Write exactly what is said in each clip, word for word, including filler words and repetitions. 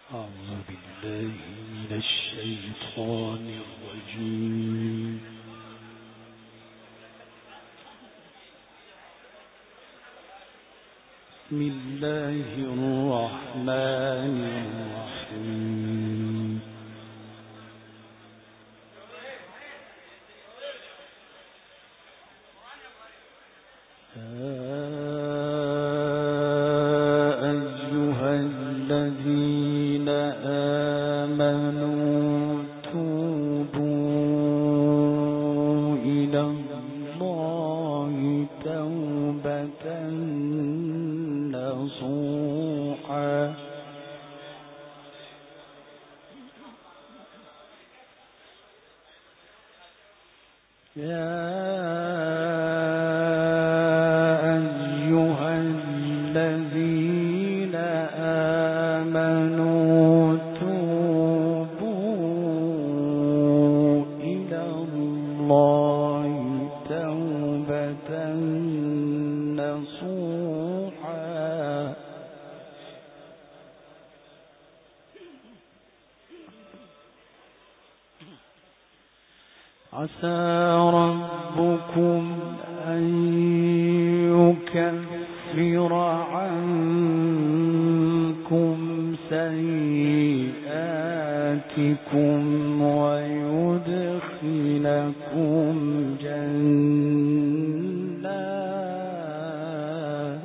أعوذ بالله من الشيطان الرجيم. بسم الله الرحمن الرحيم. عسى ربكم أن يكفر عنكم سيئاتكم ويدخلكم جنات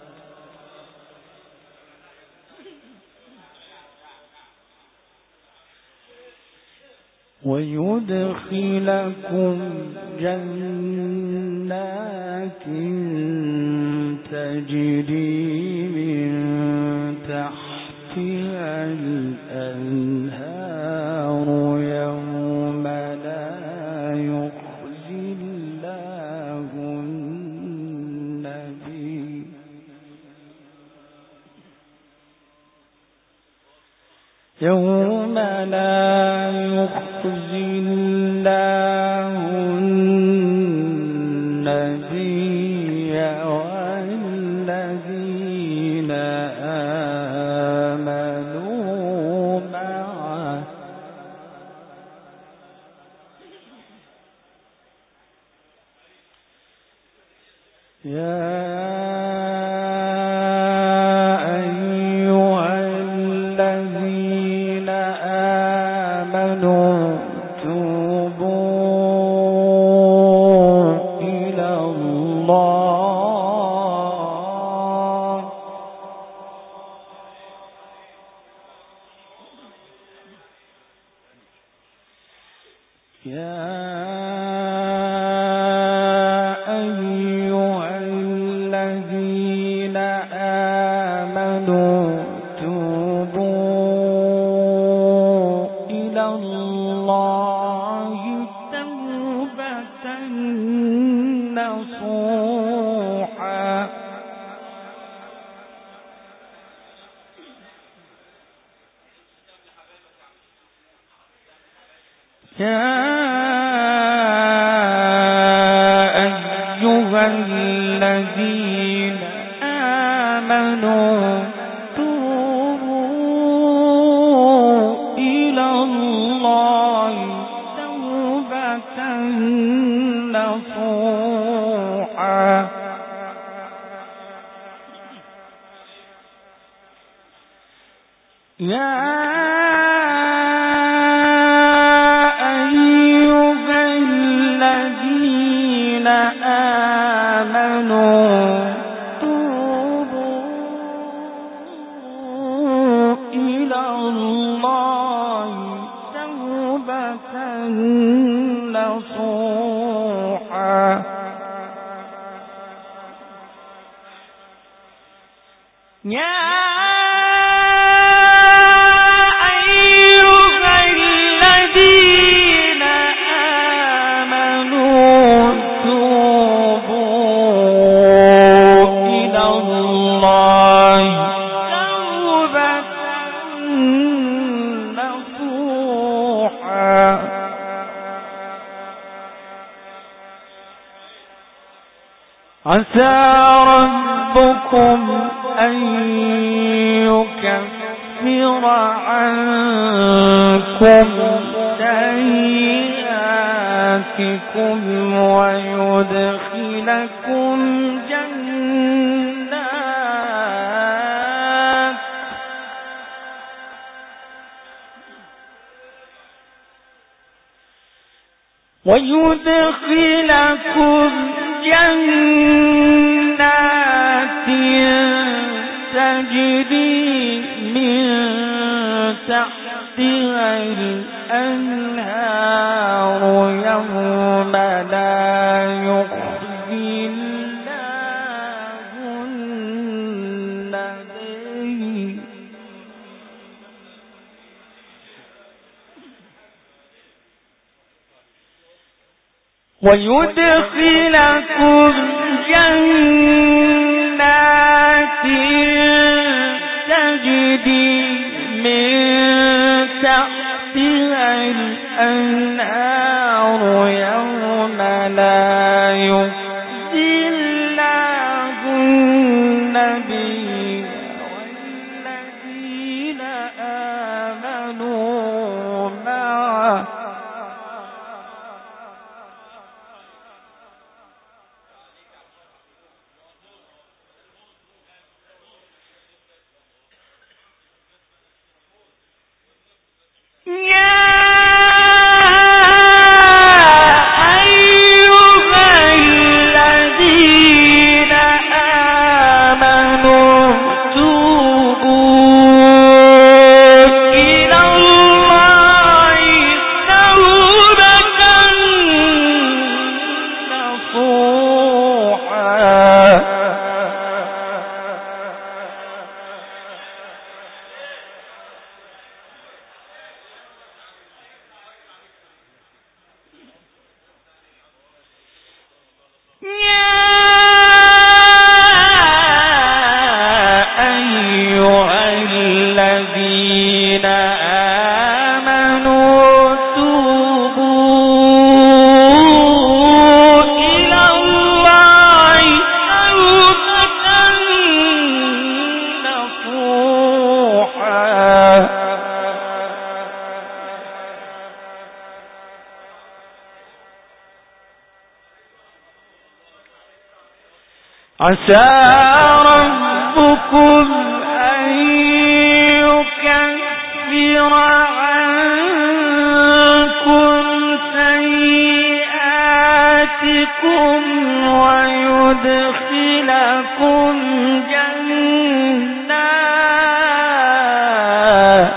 ويدخلكم جنات تجري من تحتها الأنهار يوم لا يخزي الله النبي يوم لا يخزي الله النبي والذين آمنوا معه يا عسى ربكم أن يكفر ويكفر عنكم سيئاتكم ويدخلكم جنات ويدخلكم جنات تجري من تحتها الأنهار يوم لا يخزي الله النبي ويدخلكم جنات تجري من تحتها الأنهار يوم لا يخزي الله النبي والذين آمنوا معه عسى ربكم أن يكفر عنكم سيئاتكم ويدخلكم جنات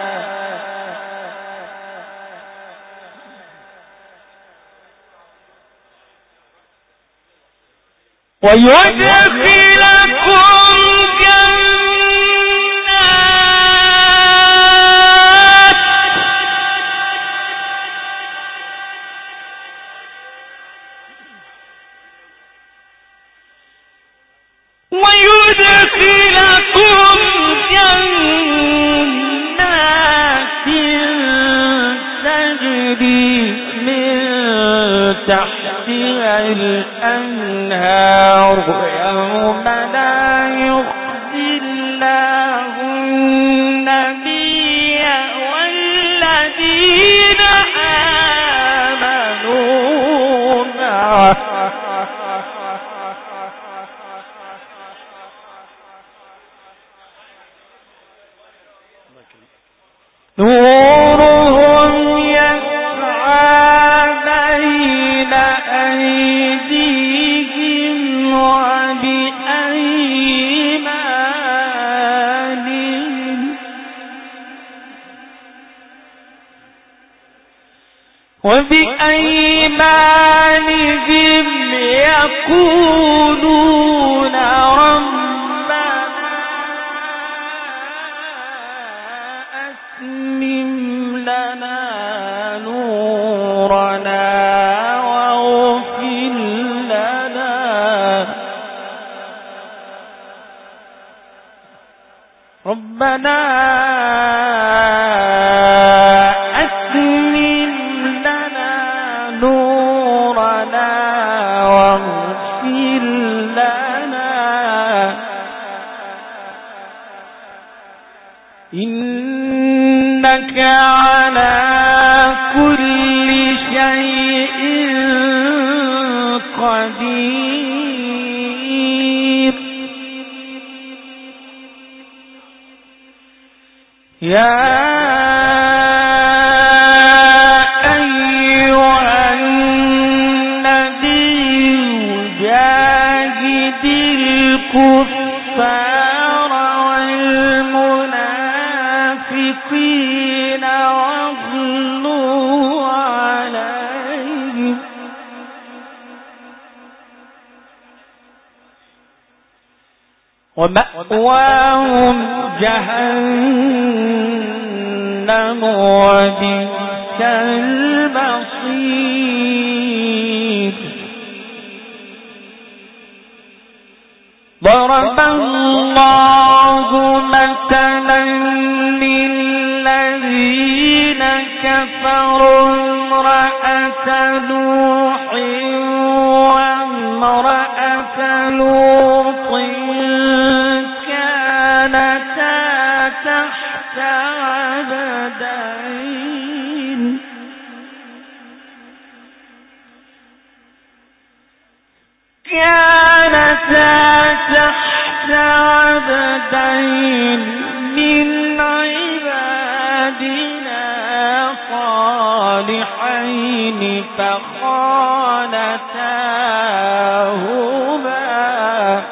ويدخلكم جنات ويدخلكم جنات تجري من تحتها الأنهار يوم لا يخزي الله النبي والذين آمنوا معه نورهم يسعى بين أيديهم وبأيمانهم وبأيمانهم يقولون ربنا أتمم لنا نورنا واغفر لنا ربنا أتمم لنا نورنا واغفر لنا إن قدير يا أيها النبي جاهد الكفار والمنافقين واغلظ عليهم ومأواهم جهنم وبئس المصير ضرب الله مثلا للذين كفروا امرأة نوح وامرأة لوط كانتا تحت عبدين كانتا تحت عبدين من عبادنا صالحين فخانتاهما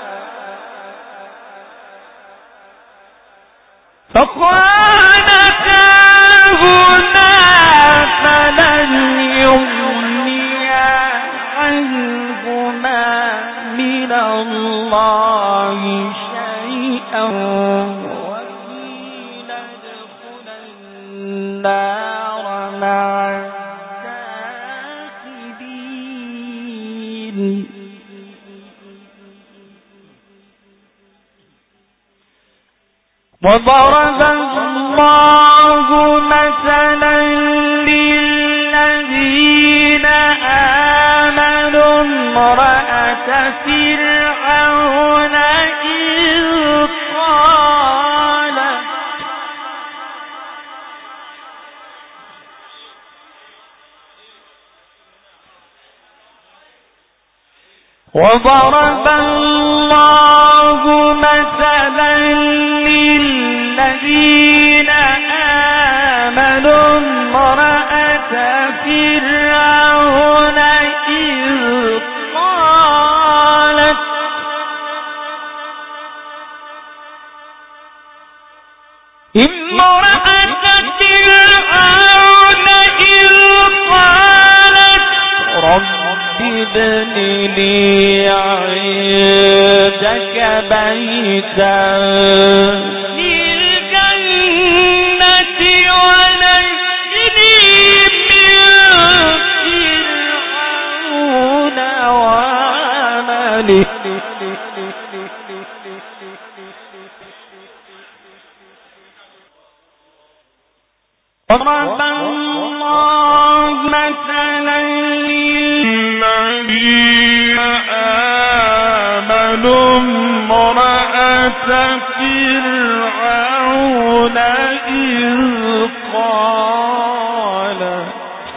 فخانتاهما فلن يغنيا عنهما من الله شيئا وقيل ادخلا النار مع الداخلين وضرب الله مثلا للذين آمنوا امرأة فرعون إذ قالت وضرب الله مثلا للذين آمنوا امرأة فرعون إذ قالت امرأة فرعون إذ قالت رب ابن لي عندك بيتا في الجنة ونجني من فرعون وعمله ضرب الله مثلا للذين آمنوا امرأة فرعون إذ قالت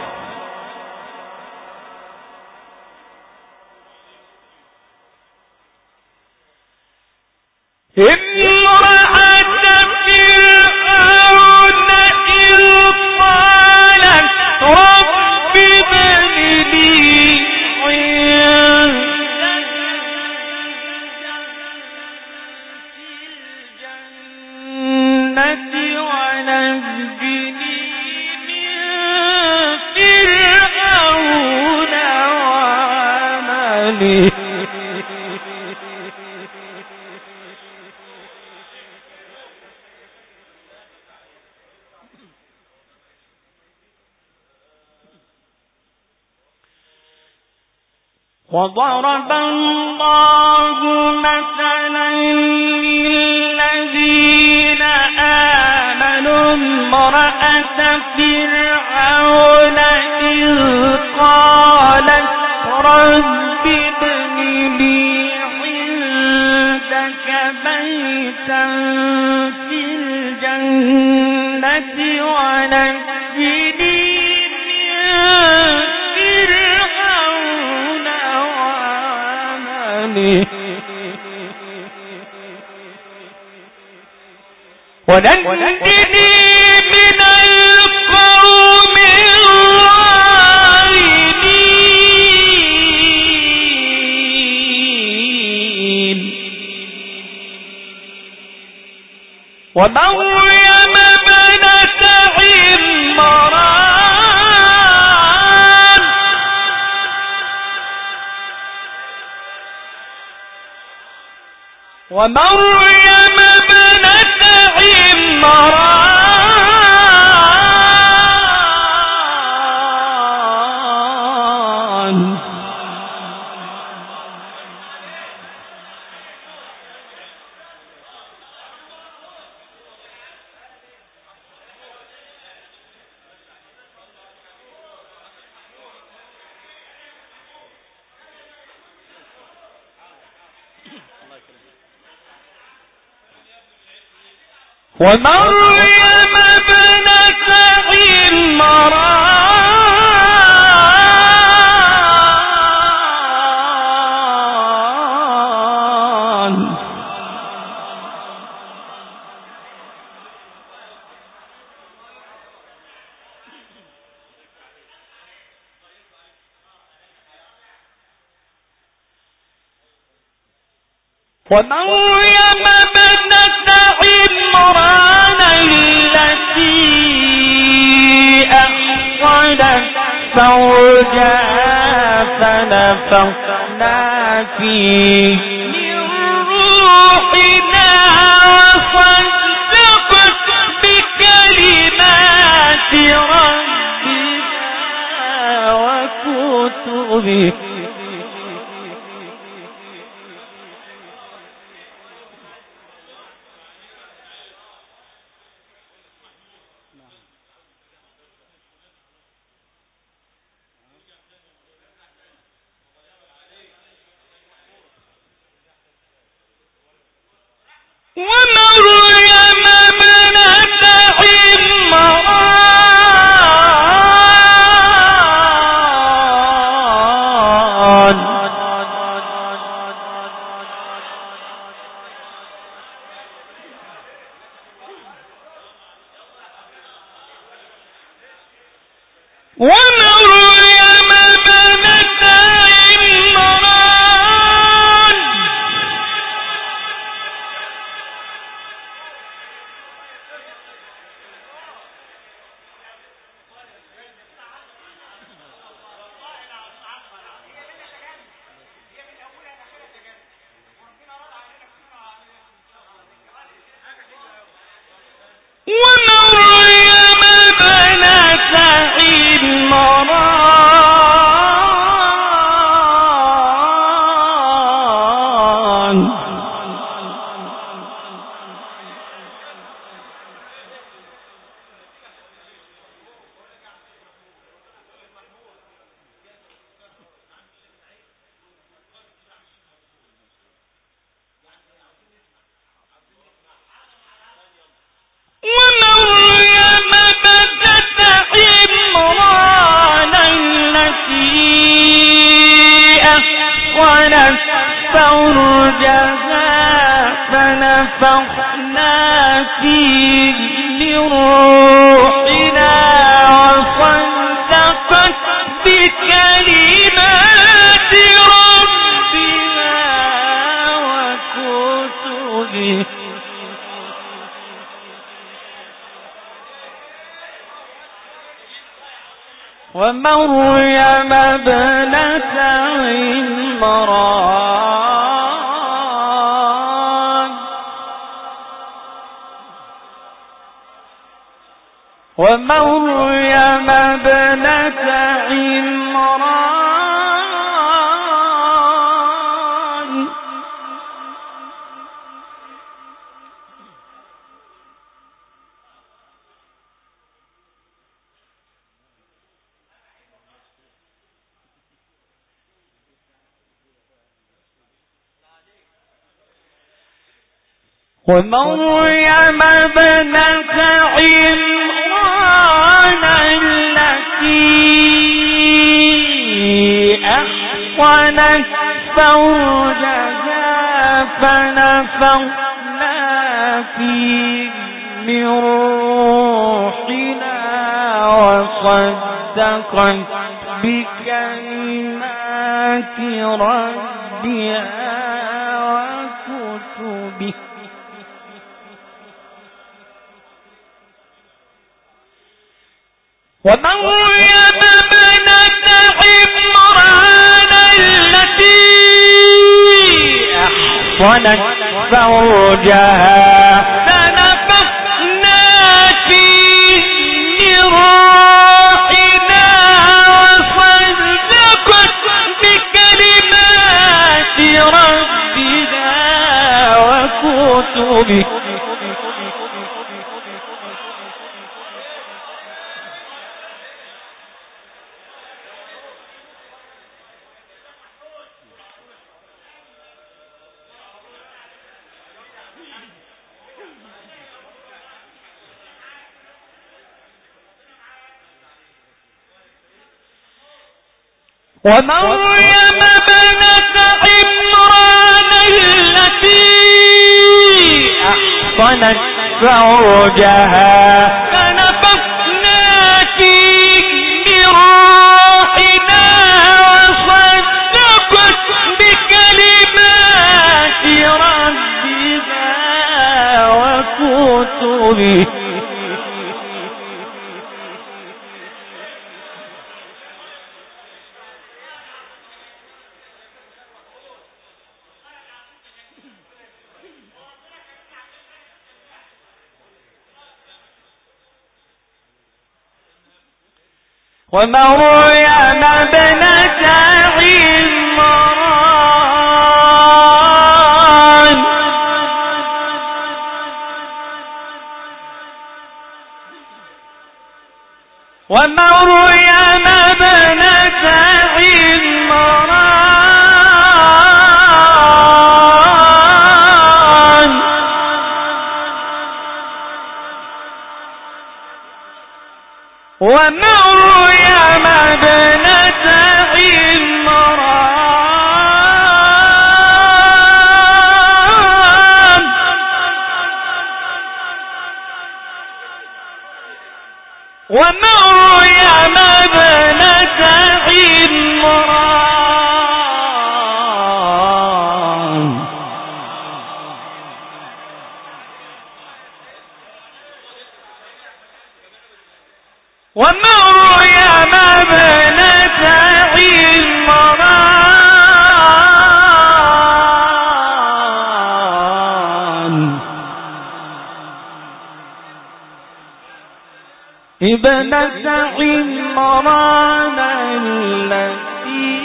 امرأة فرعون إذ قالت رب ابن لي عندك في الجنة ونجني من فرعون وعمله وضرب الله مثلا للذين آمنوا امرأة فرعون إذ قالت رب ابن لي عندك بيتا في الجنة ونجني من فرعون ونجني من القوم الظالمين ومريم ابنة عمران ومريم ابنة عمران ومريم ابنة عمران ومريم ابنة عمران التي أحصنت فرجها فنفخنا فيه من روحنا وصدقت بكلمات ربها وكتبه ومريم ابنة عمران ومريم ابنة عمران ومريم ابنة عمران ومريم ابنة عمران التي أحصنت فرجها فنفخنا فيه من روحنا وصدقت بكلمات ربها وكتبه ومريم ابنة عمران ومريم ابنة عمران ومريم ابنة عمران التي أحصنت فرجها فنفخنا فيه من روحنا وصدقت بكلمات ربها وكتبه ومريم ابنة عمران التي أحصنت فرجها فنفخنا فيه من روحنا وصدقت بكلمات ربها وكتبه ومريم ابنة عمران التي أحصنت فرجها فنفخنا فيه من روحنا وصدقت بكلمات ربها وكتبه ومريم ابنة عمران ومريم ابنة عمران ومريم ابنة عمران ومريم ابنة عمران ومريم ابنة عمران ابنة عمران التي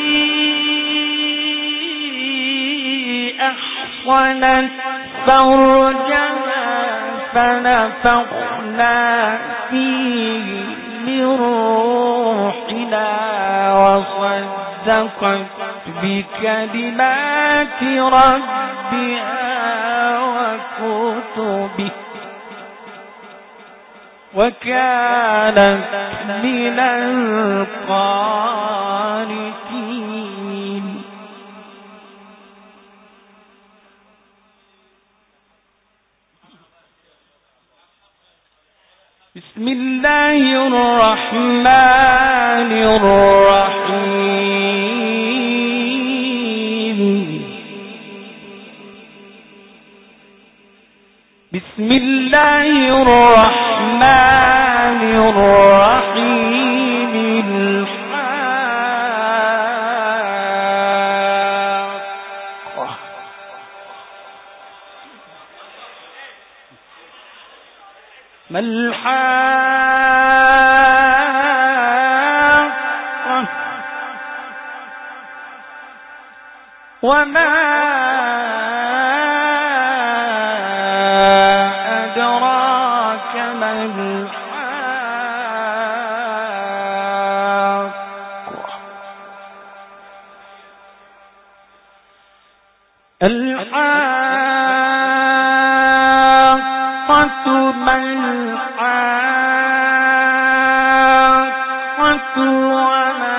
أحصنت فرجها فنفخنا فيه من روحنا وصدقت بكلمات ربها وكتبه وكانت من القانتين. بسم الله الرحمن الرحيم. بسم الله الرحمن الرحيم. الحاقة ما الحاقة وما أدراك ما الحاقة الحاقة ما الحاقة وما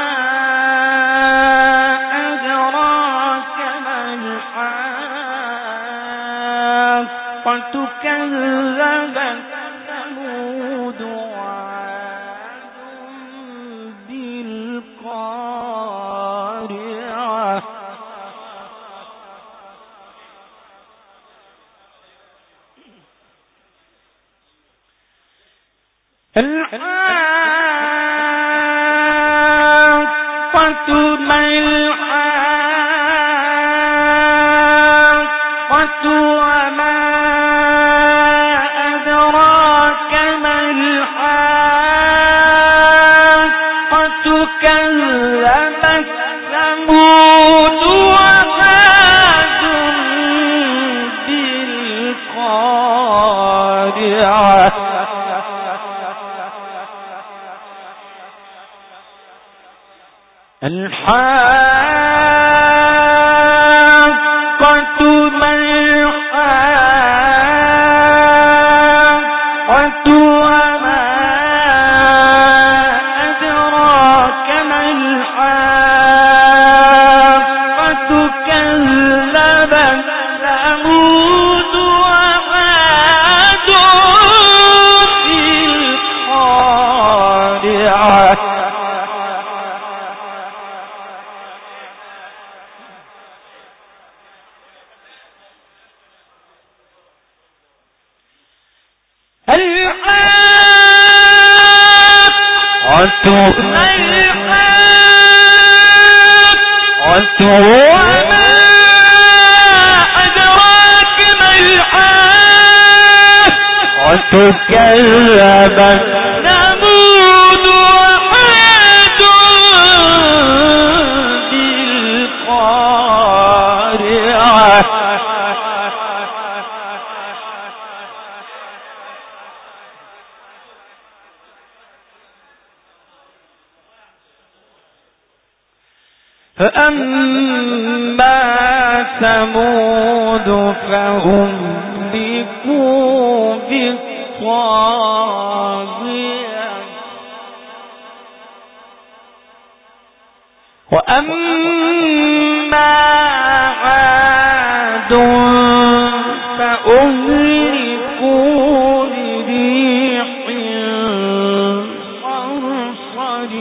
أدراك ما الحاقة كذبت الحاقة ما الحاقة وما أدراك ما الحاقة كذبت ثمود وعاد بالقارعة الحاقة ما الحاقة وما أدراك ما الحاقة كذبت ثمود وعاد بالقارعة وما أدراك ما الحاقة كذبت ثمود وعاد بالقارعة فأما ثمود فأهلكوا بالطاغية وأما عاد فأهلكوا بريح صرصر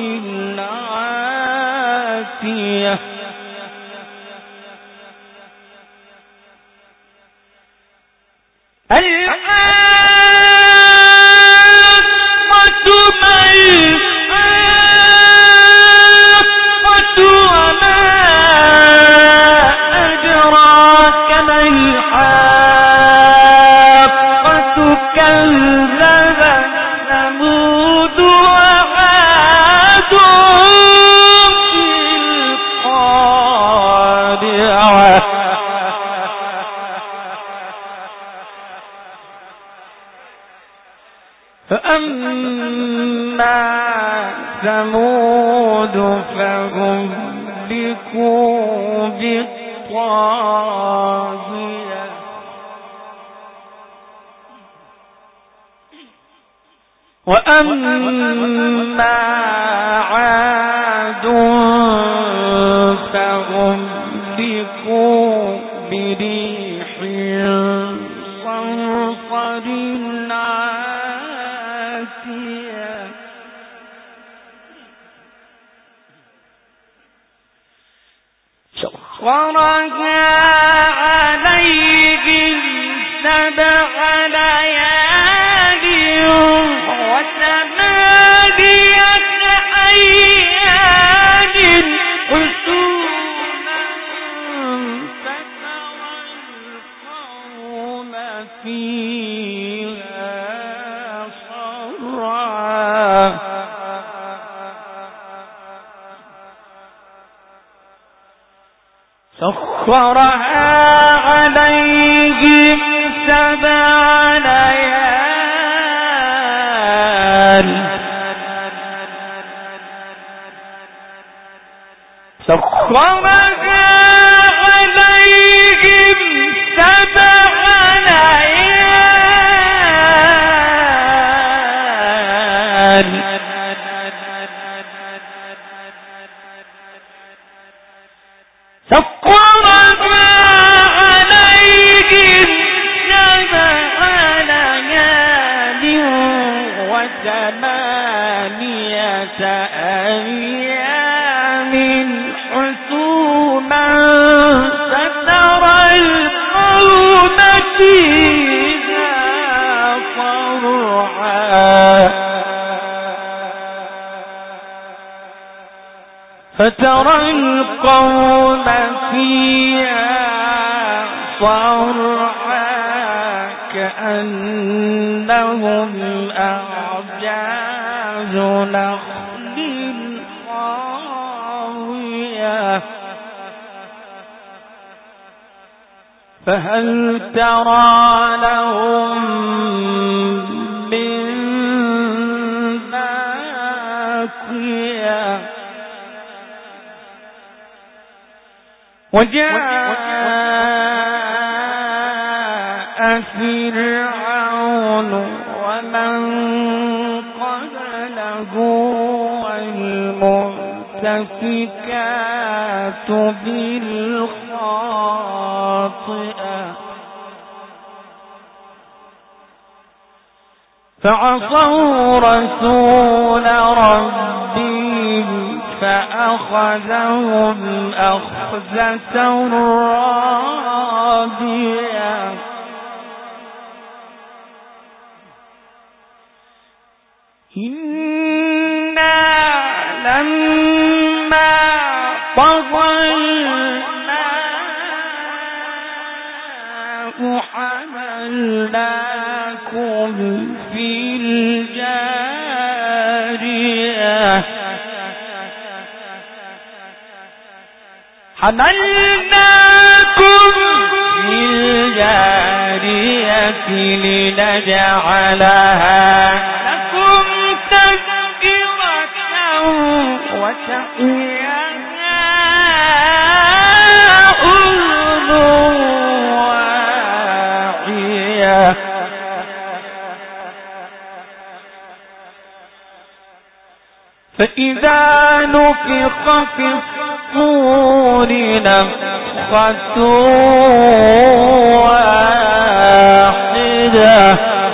عاتية الحاقة ما الحاقة وما أدراك ما الحاقة كذبت ثمود وعاد بالقارعة فأما ثمود فأهلكوا بالطاغية وأما عاد فأهلكوا بريح صرصر عاتية سخرها عليهم سبع ليال وثمانية أيام حسوما فترى القوم فيها صرعا سخرها عليهم سبع ليال سخرها عليهم سبع ليال سخرها عليهم سبع ليال وثمانية أيام حسوما فترى القوم فيها صرعا فترى القوم فيها صرعى كأنهم أعجاز نخل خاوية فهل ترى لهم من باقية وجاء فرعون ومن قبله والمؤتفكات بالخاطئة فعصوا رسول ربهم فأخذهم أخذة رابية إنا لما طغى الماء حملناكم في الجارية حملناكم في الجارية لنجعلها لكم تذكرة وتقيها أذن واعية فإذا نفخ في الصور نفخة واحدة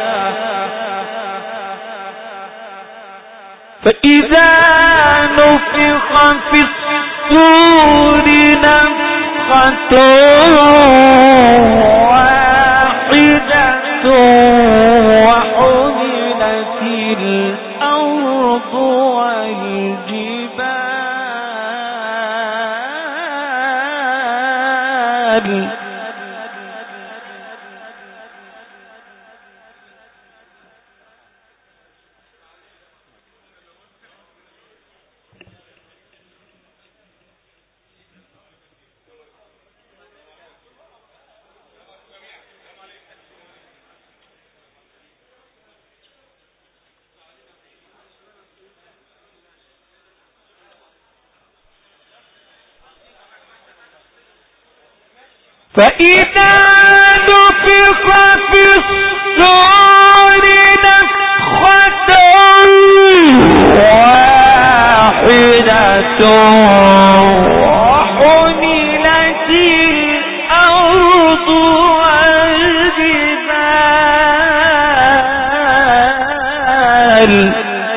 فإذا نفخ في الصور نفخة واحدة وحملت الأرض والجبال فإذا نفخ في الصور نفخة واحدة وحملت الأرض والجبال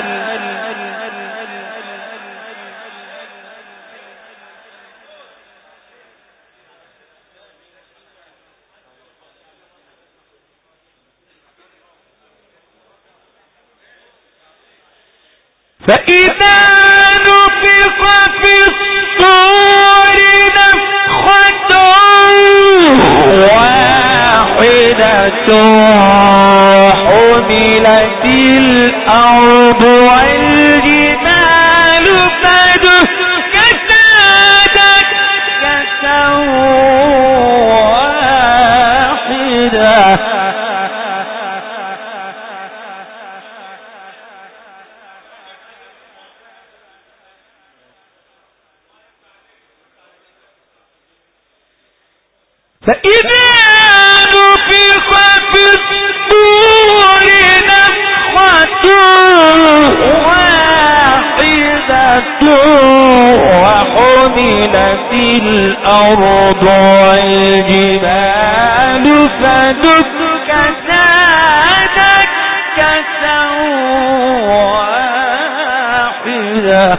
فإذا نفخ في الصور نفخة واحدة حملت الأرض والجبال فدكتا دكة واحدة فإذا نفخ في الصور نفخة واحدة وحملت الأرض والجبال فدكتا دكة واحدة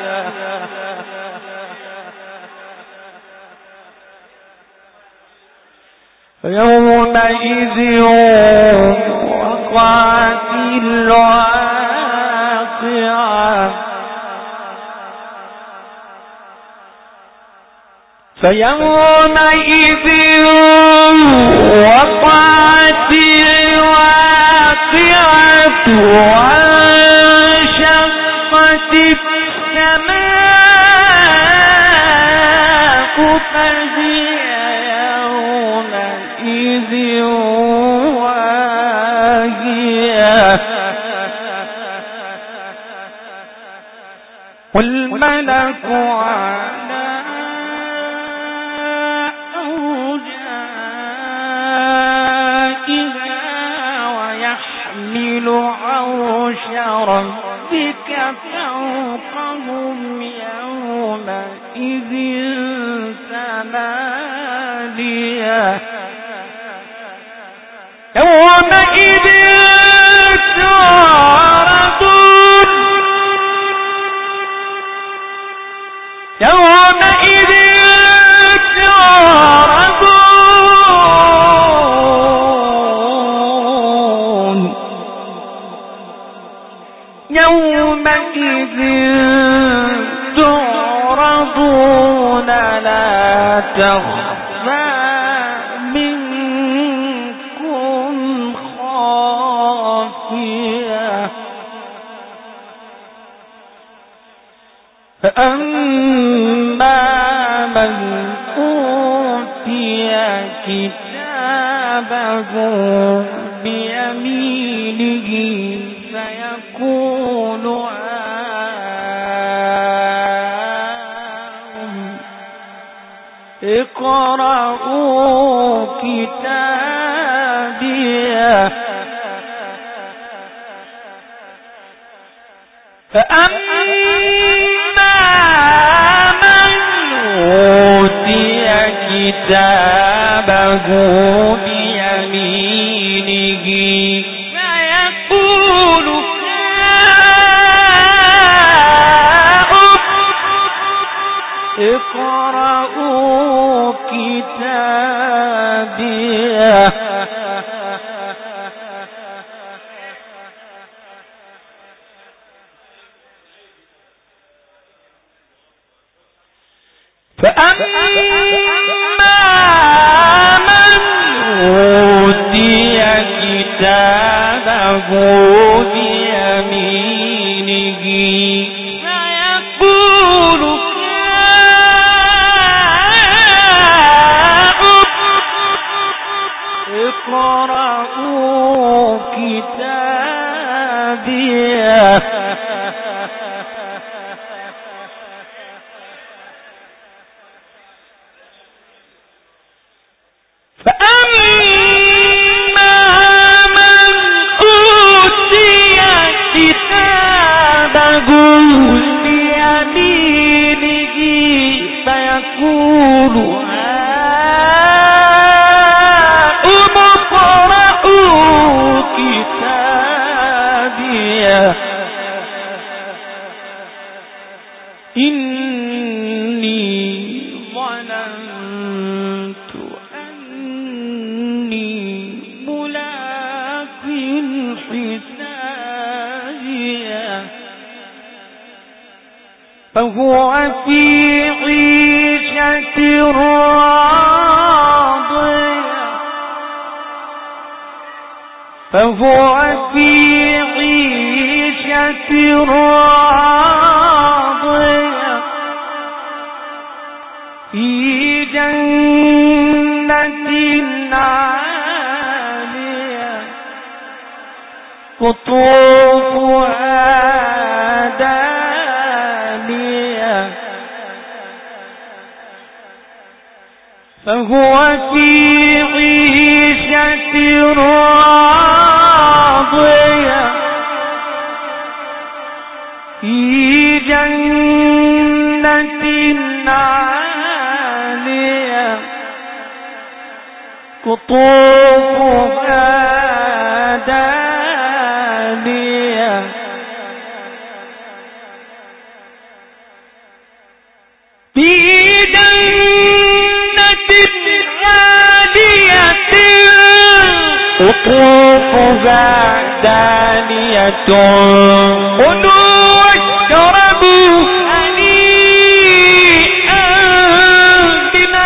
فيومئذ وقعت الواقعة فيومئذ وقعت الواقعة وانشقت السماء فهي يومئذ واهية والملك على عرش ربك فوقهم يومئذ ثمانية يومئذ تعرضون يومئذ تعرضون يومئذ تعرضون لا تخفى منكم خافية فأما من أوتي كتابه بيمينه فيقول اقرأوا كتابيه فأما من أوتي كتابه بيمينه فيقول اقرأوا كتابيه فأما من أوتي كتابه بيمينه فيقول اقرأوا كتابيه فأما من أوتي كتابه بيمينه فيقول كتابيه إني ظننت أني ملاق حسابيه فهو في عيشة راضية فهو في عيشة راضية في جنة عالية قطوفها دانية فهو في عيشة راضية في جنة عالية قطوفها دانية في جنة عالية قطوفها دانية كلوا واشربوا هنيئا بما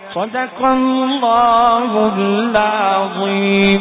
صدق الله العظيم.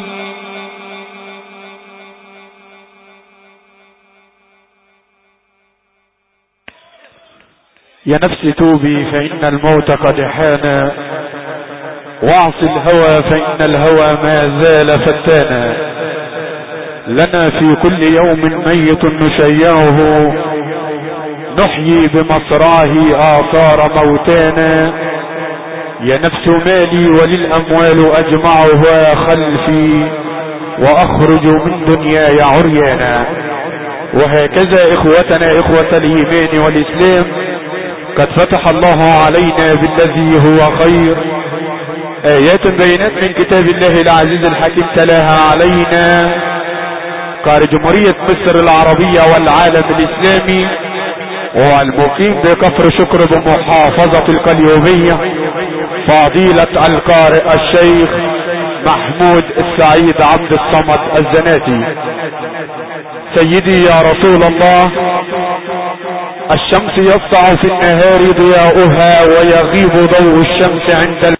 يا نفس توبي فإن الموت قد حان، واعص الهوى فإن الهوى ما زال فتانا. لنا في كل يوم ميت نشيعه، نحيي بمصرعه آثار موتانا. يا نفس مالي وللأموال أجمعها خلفي، وأخرج من دنياي عريانا. وهكذا إخوتنا إخوة الإيمان والإسلام قد فتح الله علينا بالذي هو خير، آيات بينات من كتاب الله العزيز الحكيم تلاها علينا قارئ جمهورية مصر العربية والعالم الإسلامي والمقيم بكفر شكر بمحافظة القليوبية فضيلة القارئ الشيخ محمود السعيد عبد الصمد الزناتي. سيدي يا رسول الله، الشمس يسطع في النهار ضياؤها ويغيب ضوء الشمس عند